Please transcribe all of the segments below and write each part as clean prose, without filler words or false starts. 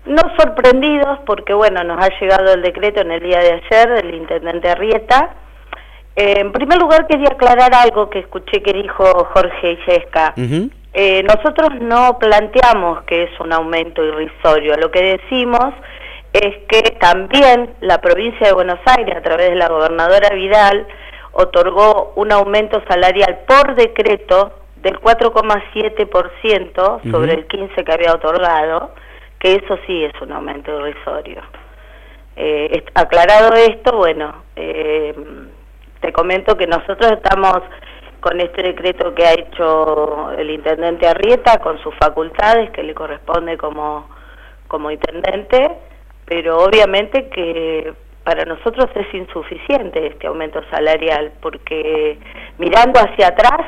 No sorprendidos porque, bueno, nos ha llegado el decreto en el día de ayer del intendente Arrieta. En primer lugar quería aclarar algo que escuché que dijo Jorge Illesca. Nosotros no planteamos que es un aumento irrisorio, lo que decimos es que también la provincia de Buenos Aires, a través de la gobernadora Vidal, otorgó un aumento salarial por decreto del 4,7% sobre el 15% que había otorgado, que eso sí es un aumento irrisorio. Aclarado esto, bueno, te comento que nosotros estamos con este decreto que ha hecho el intendente Arrieta, con sus facultades que le corresponde como intendente, pero obviamente que para nosotros es insuficiente este aumento salarial, porque mirando hacia atrás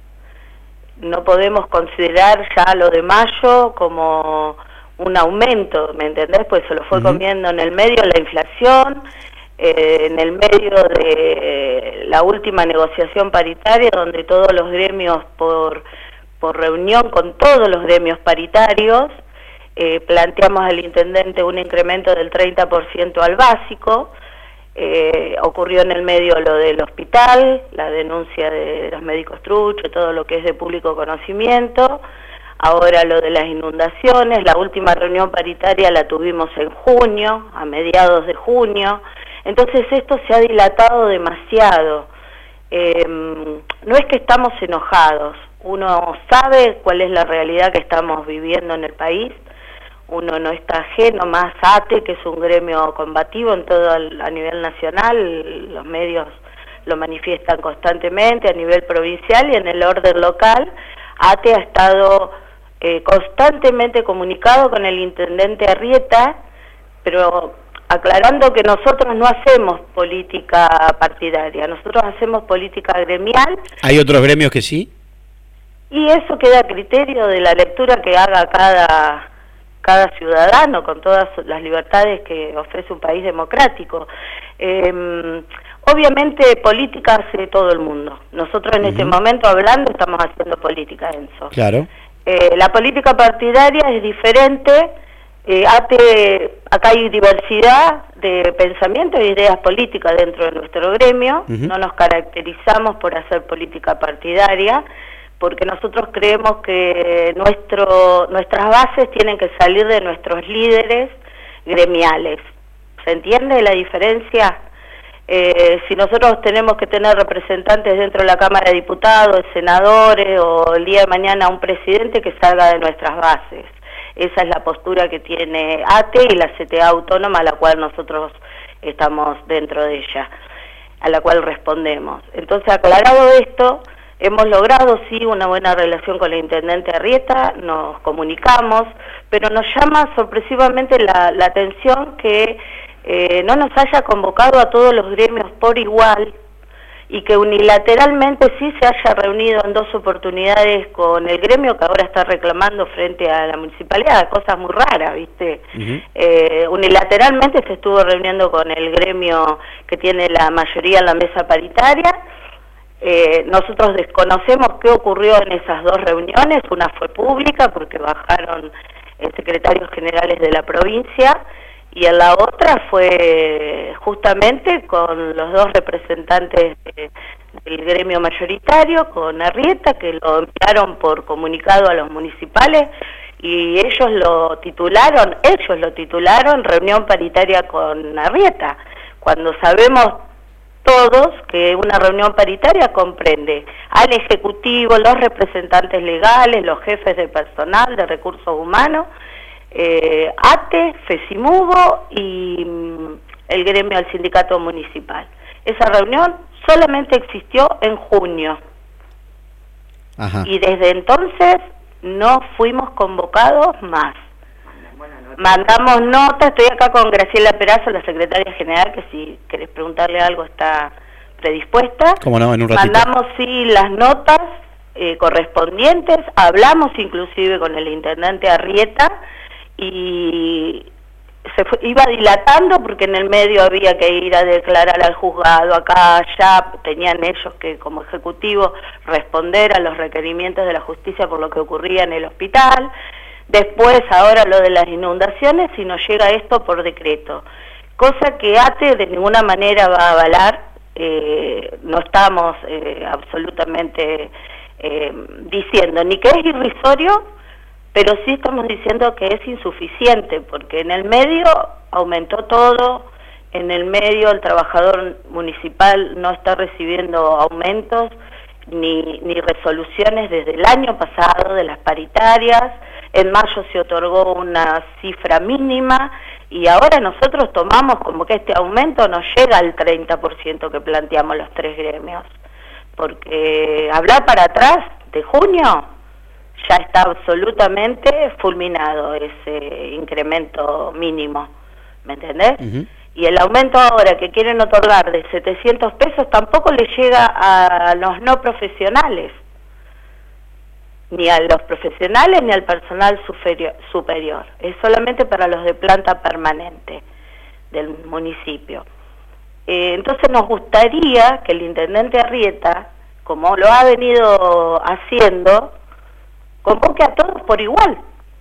no podemos considerar ya lo de mayo como un aumento, ¿me entendés? Pues se lo fue comiendo en el medio la inflación, en el medio de la última negociación paritaria, donde todos los gremios por reunión con todos los gremios paritarios, planteamos al intendente un incremento del 30% al básico. Ocurrió en el medio lo del hospital, la denuncia de los médicos truchos, todo lo que es de público conocimiento. Ahora lo de las inundaciones, la última reunión paritaria la tuvimos en junio, a mediados de junio. Entonces esto se ha dilatado demasiado. No es que estamos enojados, uno sabe cuál es la realidad que estamos viviendo en el país. Uno no está ajeno, más ATE, que es un gremio combativo en todo a nivel nacional, los medios lo manifiestan constantemente a nivel provincial, y en el orden local ATE ha estado constantemente comunicado con el intendente Arrieta, pero aclarando que nosotros no hacemos política partidaria, nosotros hacemos política gremial. ¿Hay otros gremios que sí? Y eso queda a criterio de la lectura que haga cada ciudadano, con todas las libertades que ofrece un país democrático. Obviamente política hace todo el mundo. Nosotros en este momento hablando estamos haciendo política, Enzo. Claro. La política partidaria es diferente. Acá hay diversidad de pensamientos e ideas políticas dentro de nuestro gremio. No nos caracterizamos por hacer política partidaria, porque nosotros creemos que nuestras bases tienen que salir de nuestros líderes gremiales. ¿Se entiende la diferencia? Si nosotros tenemos que tener representantes dentro de la Cámara de Diputados, senadores, o el día de mañana un presidente que salga de nuestras bases. Esa es la postura que tiene ATE y la CTA Autónoma, a la cual nosotros estamos dentro de ella, a la cual respondemos. Entonces, aclarado esto, hemos logrado, sí, una buena relación con el intendente Arrieta, nos comunicamos, pero nos llama sorpresivamente la atención que no nos haya convocado a todos los gremios por igual, y que unilateralmente sí se haya reunido en 2 oportunidades con el gremio que ahora está reclamando frente a la municipalidad, cosas muy raras, ¿viste? Unilateralmente se estuvo reuniendo con el gremio que tiene la mayoría en la mesa paritaria. Nosotros desconocemos qué ocurrió en esas 2 reuniones. Una fue pública porque bajaron secretarios generales de la provincia, y en la otra fue justamente con los 2 representantes del gremio mayoritario, con Arrieta, que lo enviaron por comunicado a los municipales, y ellos lo titularon reunión paritaria con Arrieta, cuando sabemos todos que una reunión paritaria comprende al Ejecutivo, los representantes legales, los jefes de personal, de recursos humanos, ATE, FESIMUGO y el gremio del sindicato municipal. Esa reunión solamente existió en junio. Y desde entonces no fuimos convocados más. Mandamos notas, estoy acá con Graciela Perazo, la secretaria general, que si querés preguntarle algo está predispuesta. ¿Cómo no? En un ratito. Mandamos sí las notas correspondientes, hablamos inclusive con el intendente Arrieta, y iba dilatando porque en el medio había que ir a declarar al juzgado, acá, allá, tenían ellos que como ejecutivo responder a los requerimientos de la justicia por lo que ocurría en el hospital. Después, ahora lo de las inundaciones, si nos llega esto por decreto, cosa que ATE de ninguna manera va a avalar. No estamos absolutamente diciendo ni que es irrisorio, pero sí estamos diciendo que es insuficiente, porque en el medio aumentó todo, en el medio el trabajador municipal no está recibiendo aumentos ni resoluciones desde el año pasado de las paritarias. En mayo se otorgó una cifra mínima y ahora nosotros tomamos como que este aumento no llega al 30% que planteamos los tres gremios, porque hablar para atrás de junio ya está absolutamente fulminado ese incremento mínimo, ¿me entendés? Y el aumento ahora que quieren otorgar de 700 pesos tampoco le llega a los no profesionales, ni a los profesionales ni al personal superior. Es solamente para los de planta permanente del municipio. Entonces nos gustaría que el intendente Arrieta, como lo ha venido haciendo, convoque a todos por igual.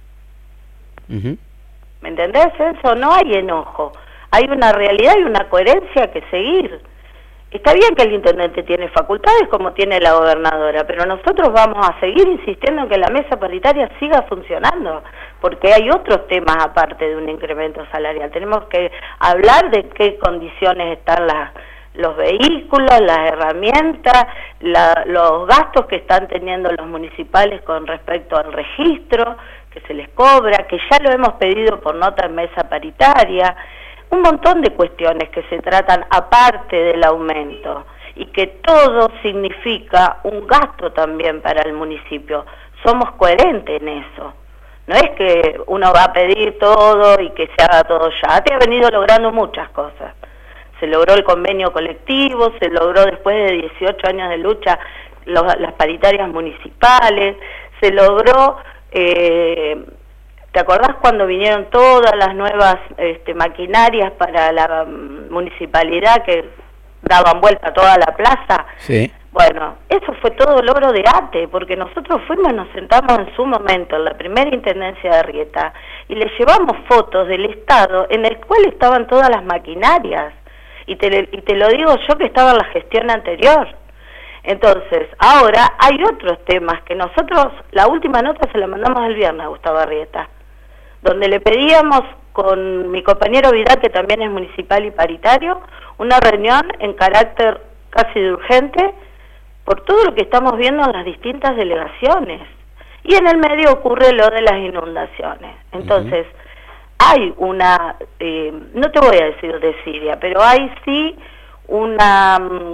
¿Me entendés, Enzo? No hay enojo. Hay una realidad y una coherencia que seguir. Está bien que el intendente tiene facultades como tiene la gobernadora, pero nosotros vamos a seguir insistiendo en que la mesa paritaria siga funcionando, porque hay otros temas aparte de un incremento salarial. Tenemos que hablar de qué condiciones están los vehículos, las herramientas, los gastos que están teniendo los municipales con respecto al registro que se les cobra, que ya lo hemos pedido por nota en mesa paritaria. Un montón de cuestiones que se tratan aparte del aumento y que todo significa un gasto también para el municipio. Somos coherentes en eso. No es que uno va a pedir todo y que se haga todo ya. Te ha venido logrando muchas cosas. Se logró el convenio colectivo, se logró después de 18 años de lucha las paritarias municipales, se logró... ¿Te acordás cuando vinieron todas las nuevas maquinarias para la municipalidad que daban vuelta a toda la plaza? Sí. Bueno, eso fue todo logro de ATE, porque nosotros fuimos, nos sentamos en su momento en la primera intendencia de Arrieta y le llevamos fotos del estado en el cual estaban todas las maquinarias. Y te lo digo yo que estaba en la gestión anterior. Entonces, ahora hay otros temas que nosotros, la última nota se la mandamos el viernes a Gustavo Arrieta, donde le pedíamos con mi compañero Vidal, que también es municipal y paritario, una reunión en carácter casi de urgente por todo lo que estamos viendo en las distintas delegaciones. Y en el medio ocurre lo de las inundaciones. Entonces, hay una, no te voy a decir desidia, pero hay sí una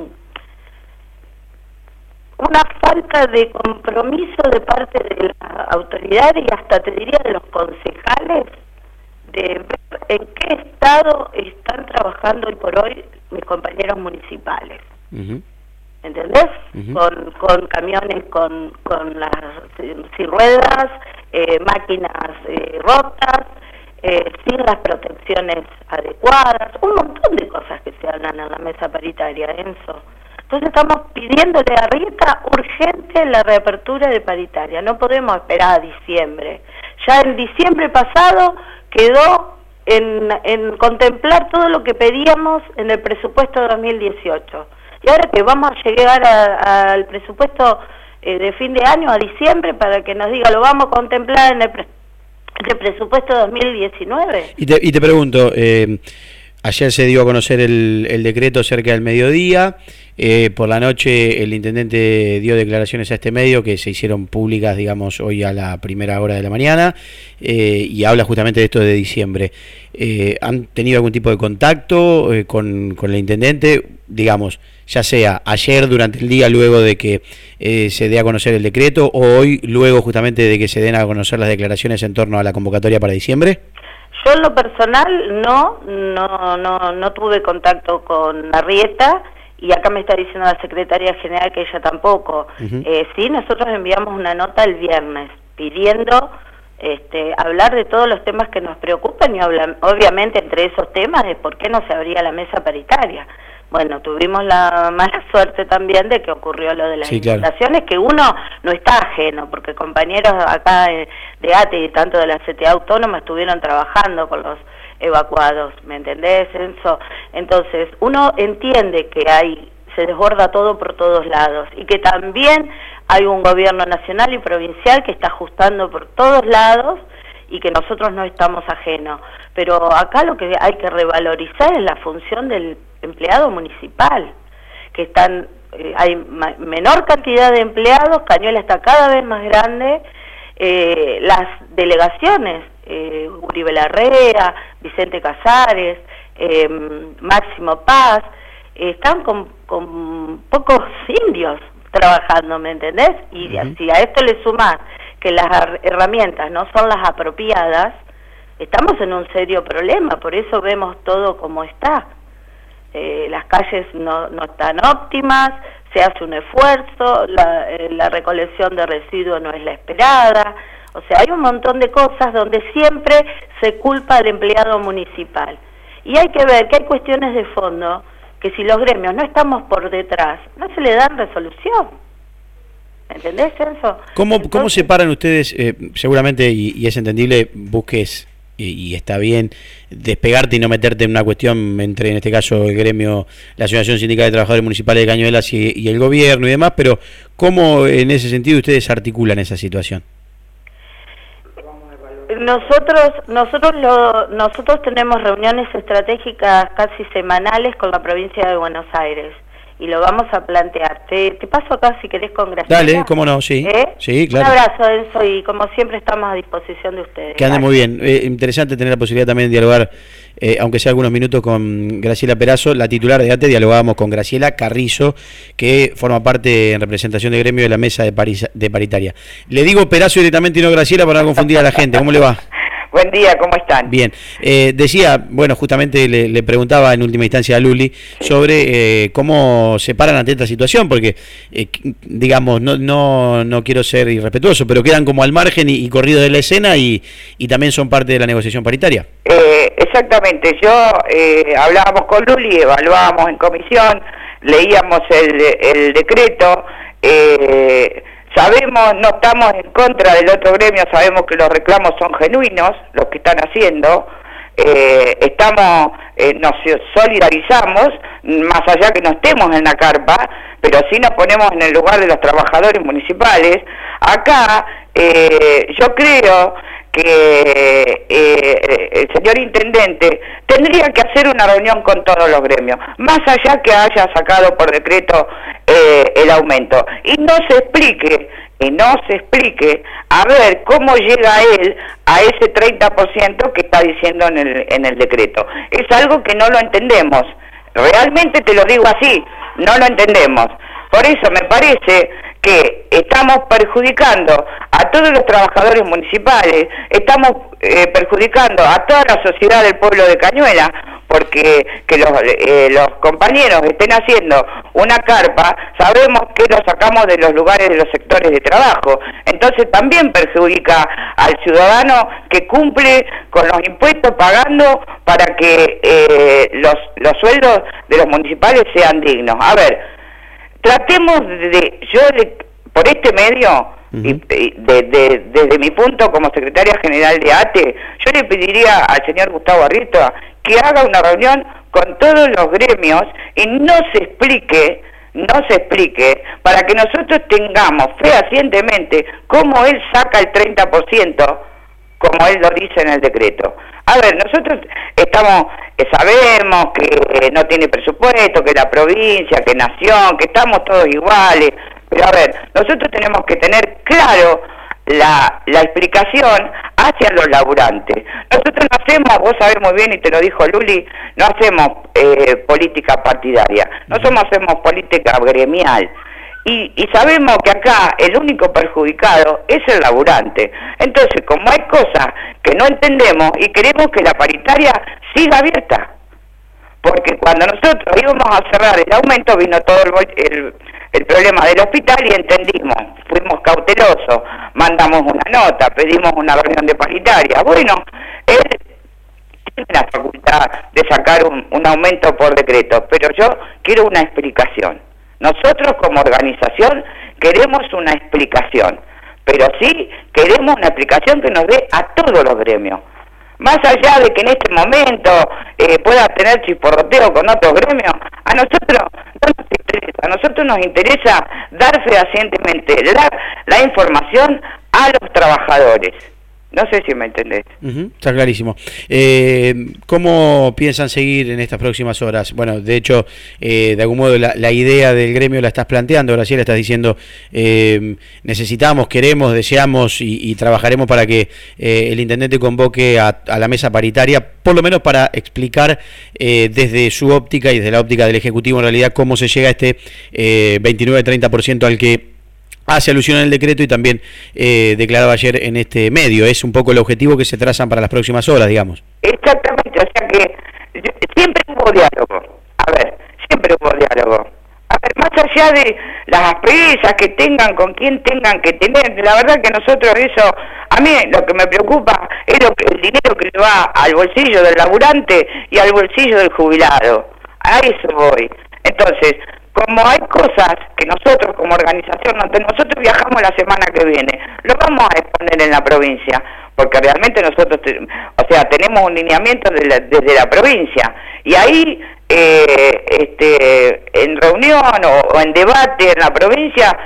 falta de compromiso de parte de la autoridad y hasta te diría de los concejales de ver en qué estado están trabajando hoy por hoy mis compañeros municipales. ¿Entendés? Con camiones con las sin ruedas, máquinas rotas, sin las protecciones adecuadas, un montón de cosas que se hablan en la mesa paritaria, Enzo. Entonces estamos pidiéndole a Arrieta urgente la reapertura de paritaria. No podemos esperar a diciembre. Ya el diciembre pasado quedó en contemplar todo lo que pedíamos en el presupuesto de 2018. Y ahora que vamos a llegar al presupuesto de fin de año, a diciembre, para que nos diga, lo vamos a contemplar en el presupuesto de 2019. Y te pregunto, ayer se dio a conocer el decreto cerca del mediodía. Por la noche el intendente dio declaraciones a este medio que se hicieron públicas, digamos, hoy a la primera hora de la mañana, y habla justamente de esto de diciembre. ¿Han tenido algún tipo de contacto con el intendente, digamos, ya sea ayer durante el día luego de que se dé a conocer el decreto, o hoy luego justamente de que se den a conocer las declaraciones en torno a la convocatoria para diciembre? Yo en lo personal no tuve contacto con Arrieta, y acá me está diciendo la secretaria general que ella tampoco. Sí, nosotros enviamos una nota el viernes pidiendo hablar de todos los temas que nos preocupan y obviamente entre esos temas de por qué no se abría la mesa paritaria. Bueno, tuvimos la mala suerte también de que ocurrió lo de las inundaciones, que uno no está ajeno, porque compañeros acá de ATE y tanto de la CTA Autónoma estuvieron trabajando con los evacuados, ¿me entendés, Enzo? Entonces, uno entiende que se desborda todo por todos lados, y que también hay un gobierno nacional y provincial que está ajustando por todos lados, y que nosotros no estamos ajenos. Pero acá lo que hay que revalorizar es la función del empleado municipal, que hay menor cantidad de empleados, Cañuelas está cada vez más grande, las delegaciones, Uribe Larrea, Vicente Casares, Máximo Paz, están con pocos indios trabajando, ¿me entendés? Y si a esto le sumás que las herramientas no son las apropiadas, estamos en un serio problema. Por eso vemos todo como está. Las calles no están óptimas, se hace un esfuerzo, la recolección de residuos no es la esperada. O sea, hay un montón de cosas donde siempre se culpa al empleado municipal. Y hay que ver que hay cuestiones de fondo que si los gremios no estamos por detrás, no se le dan resolución. ¿Entendés, Enzo? ¿Cómo separan ustedes, seguramente, y es entendible, busques, y está bien, despegarte y no meterte en una cuestión entre, en este caso, el gremio, la Asociación Sindical de Trabajadores Municipales de Cañuelas y el gobierno y demás, pero ¿cómo en ese sentido ustedes articulan esa situación? Nosotros tenemos reuniones estratégicas casi semanales con la provincia de Buenos Aires y lo vamos a plantear. Te paso acá si querés con Graciela. Dale, cómo no, sí. Sí, claro. Un abrazo, Enzo, y como siempre estamos a disposición de ustedes. Que ande muy bien. Interesante tener la posibilidad también de dialogar, aunque sea algunos minutos, con Graciela Perazo, la titular de ATE. Dialogábamos con Graciela Carrizo, que forma parte en representación de gremio de la mesa de paritaria. Le digo Perazo directamente y no Graciela para no confundir a la gente. ¿Cómo le va? Buen día, ¿cómo están? Bien. Decía, bueno, justamente le preguntaba en última instancia a Luli sobre cómo se paran ante esta situación, porque, digamos, no quiero ser irrespetuoso, pero quedan como al margen y corridos de la escena y también son parte de la negociación paritaria. Exactamente. Hablábamos con Luli, evaluábamos en comisión, leíamos el decreto, sabemos, no estamos en contra del otro gremio, sabemos que los reclamos son genuinos, los que están haciendo, nos solidarizamos, más allá que no estemos en la carpa, pero sí nos ponemos en el lugar de los trabajadores municipales. Acá, yo creo que el señor intendente tendría que hacer una reunión con todos los gremios, más allá que haya sacado por decreto el aumento, y no se explique a ver cómo llega él a ese 30% que está diciendo en el decreto. Es algo que no lo entendemos, realmente te lo digo así, no lo entendemos. Por eso me parece que estamos perjudicando a todos los trabajadores municipales, estamos perjudicando a toda la sociedad del pueblo de Cañuelas, porque que los compañeros estén haciendo una carpa, sabemos que lo sacamos de los lugares de los sectores de trabajo, entonces también perjudica al ciudadano que cumple con los impuestos pagando para que los sueldos de los municipales sean dignos. A ver, tratemos por este medio, desde mi punto como secretaria general de ATE, yo le pediría al señor Gustavo Arrieta que haga una reunión con todos los gremios y no se explique para que nosotros tengamos fehacientemente cómo él saca el 30%, como él lo dice en el decreto. A ver, nosotros sabemos que no tiene presupuesto, que la provincia, que nación, que estamos todos iguales, pero a ver, nosotros tenemos que tener claro la explicación hacia los laburantes. Nosotros no hacemos, vos sabés muy bien y te lo dijo Luli, no hacemos política partidaria, nosotros hacemos política gremial. Y sabemos que acá el único perjudicado es el laburante. Entonces, como hay cosas que no entendemos y queremos que la paritaria siga abierta, porque cuando nosotros íbamos a cerrar el aumento vino todo el problema del hospital y entendimos, fuimos cautelosos, mandamos una nota, pedimos una reunión de paritaria. Bueno, él tiene la facultad de sacar un aumento por decreto, pero yo quiero una explicación. Nosotros como organización queremos una explicación, pero sí queremos una explicación que nos dé a todos los gremios. Más allá de que en este momento pueda tener chisporroteo con otros gremios, a nosotros no nos interesa. A nosotros nos interesa dar fehacientemente la información a los trabajadores. No sé si me entendés. Está clarísimo. ¿Cómo piensan seguir en estas próximas horas? Bueno, de hecho, de algún modo la idea del gremio la estás planteando, Graciela, estás diciendo necesitamos, queremos, deseamos y trabajaremos para que el intendente convoque a la mesa paritaria, por lo menos para explicar desde su óptica y desde la óptica del Ejecutivo en realidad cómo se llega a este 29-30% al que hace alusión en el decreto y también declaraba ayer en este medio. Es un poco el objetivo que se trazan para las próximas horas, digamos. Exactamente, o sea que siempre hubo diálogo. A ver, siempre hubo diálogo. A ver, más allá de las asperezas que tengan con quien tengan que tener, la verdad que nosotros eso, a mí lo que me preocupa es el dinero que le va al bolsillo del laburante y al bolsillo del jubilado. A eso voy. Entonces, como hay cosas que nosotros como organización, nosotros viajamos la semana que viene, lo vamos a exponer en la provincia, porque realmente nosotros, tenemos un lineamiento desde la provincia, y ahí, en reunión o en debate en la provincia,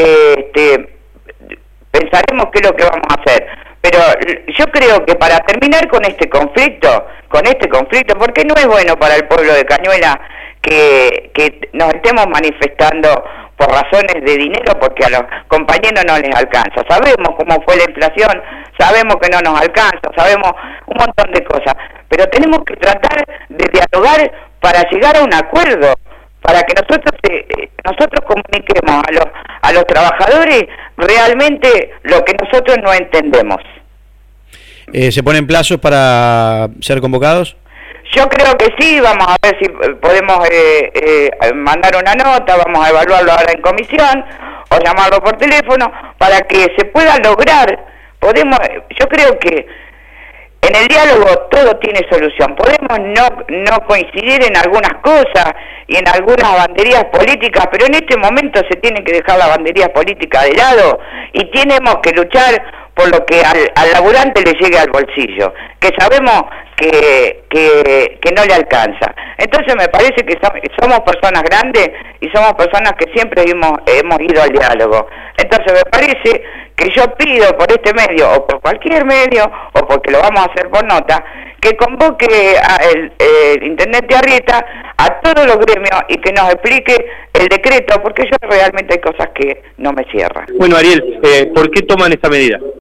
pensaremos qué es lo que vamos a hacer. Pero yo creo que para terminar con este conflicto, porque no es bueno para el pueblo de Cañuelas que nos estemos manifestando por razones de dinero, porque a los compañeros no les alcanza. Sabemos cómo fue la inflación, sabemos que no nos alcanza, sabemos un montón de cosas, pero tenemos que tratar de dialogar para llegar a un acuerdo, para que nosotros comuniquemos a los trabajadores realmente lo que nosotros no entendemos. ¿Se ponen plazos para ser convocados? Yo creo que sí, vamos a ver si podemos mandar una nota, vamos a evaluarlo ahora en comisión, o llamarlo por teléfono, para que se pueda lograr. Yo creo que en el diálogo todo tiene solución. Podemos no coincidir en algunas cosas y en algunas banderías políticas, pero en este momento se tienen que dejar las banderías políticas de lado y tenemos que luchar por lo que al laburante le llegue al bolsillo, que sabemos que no le alcanza. Entonces me parece que somos personas grandes y somos personas que siempre hemos ido al diálogo. Entonces me parece que yo pido por este medio, o por cualquier medio, o porque lo vamos a hacer por nota, que convoque el intendente Arrieta a todos los gremios y que nos explique el decreto, porque yo realmente hay cosas que no me cierran. Bueno, Ariel, ¿por qué toman esta medida?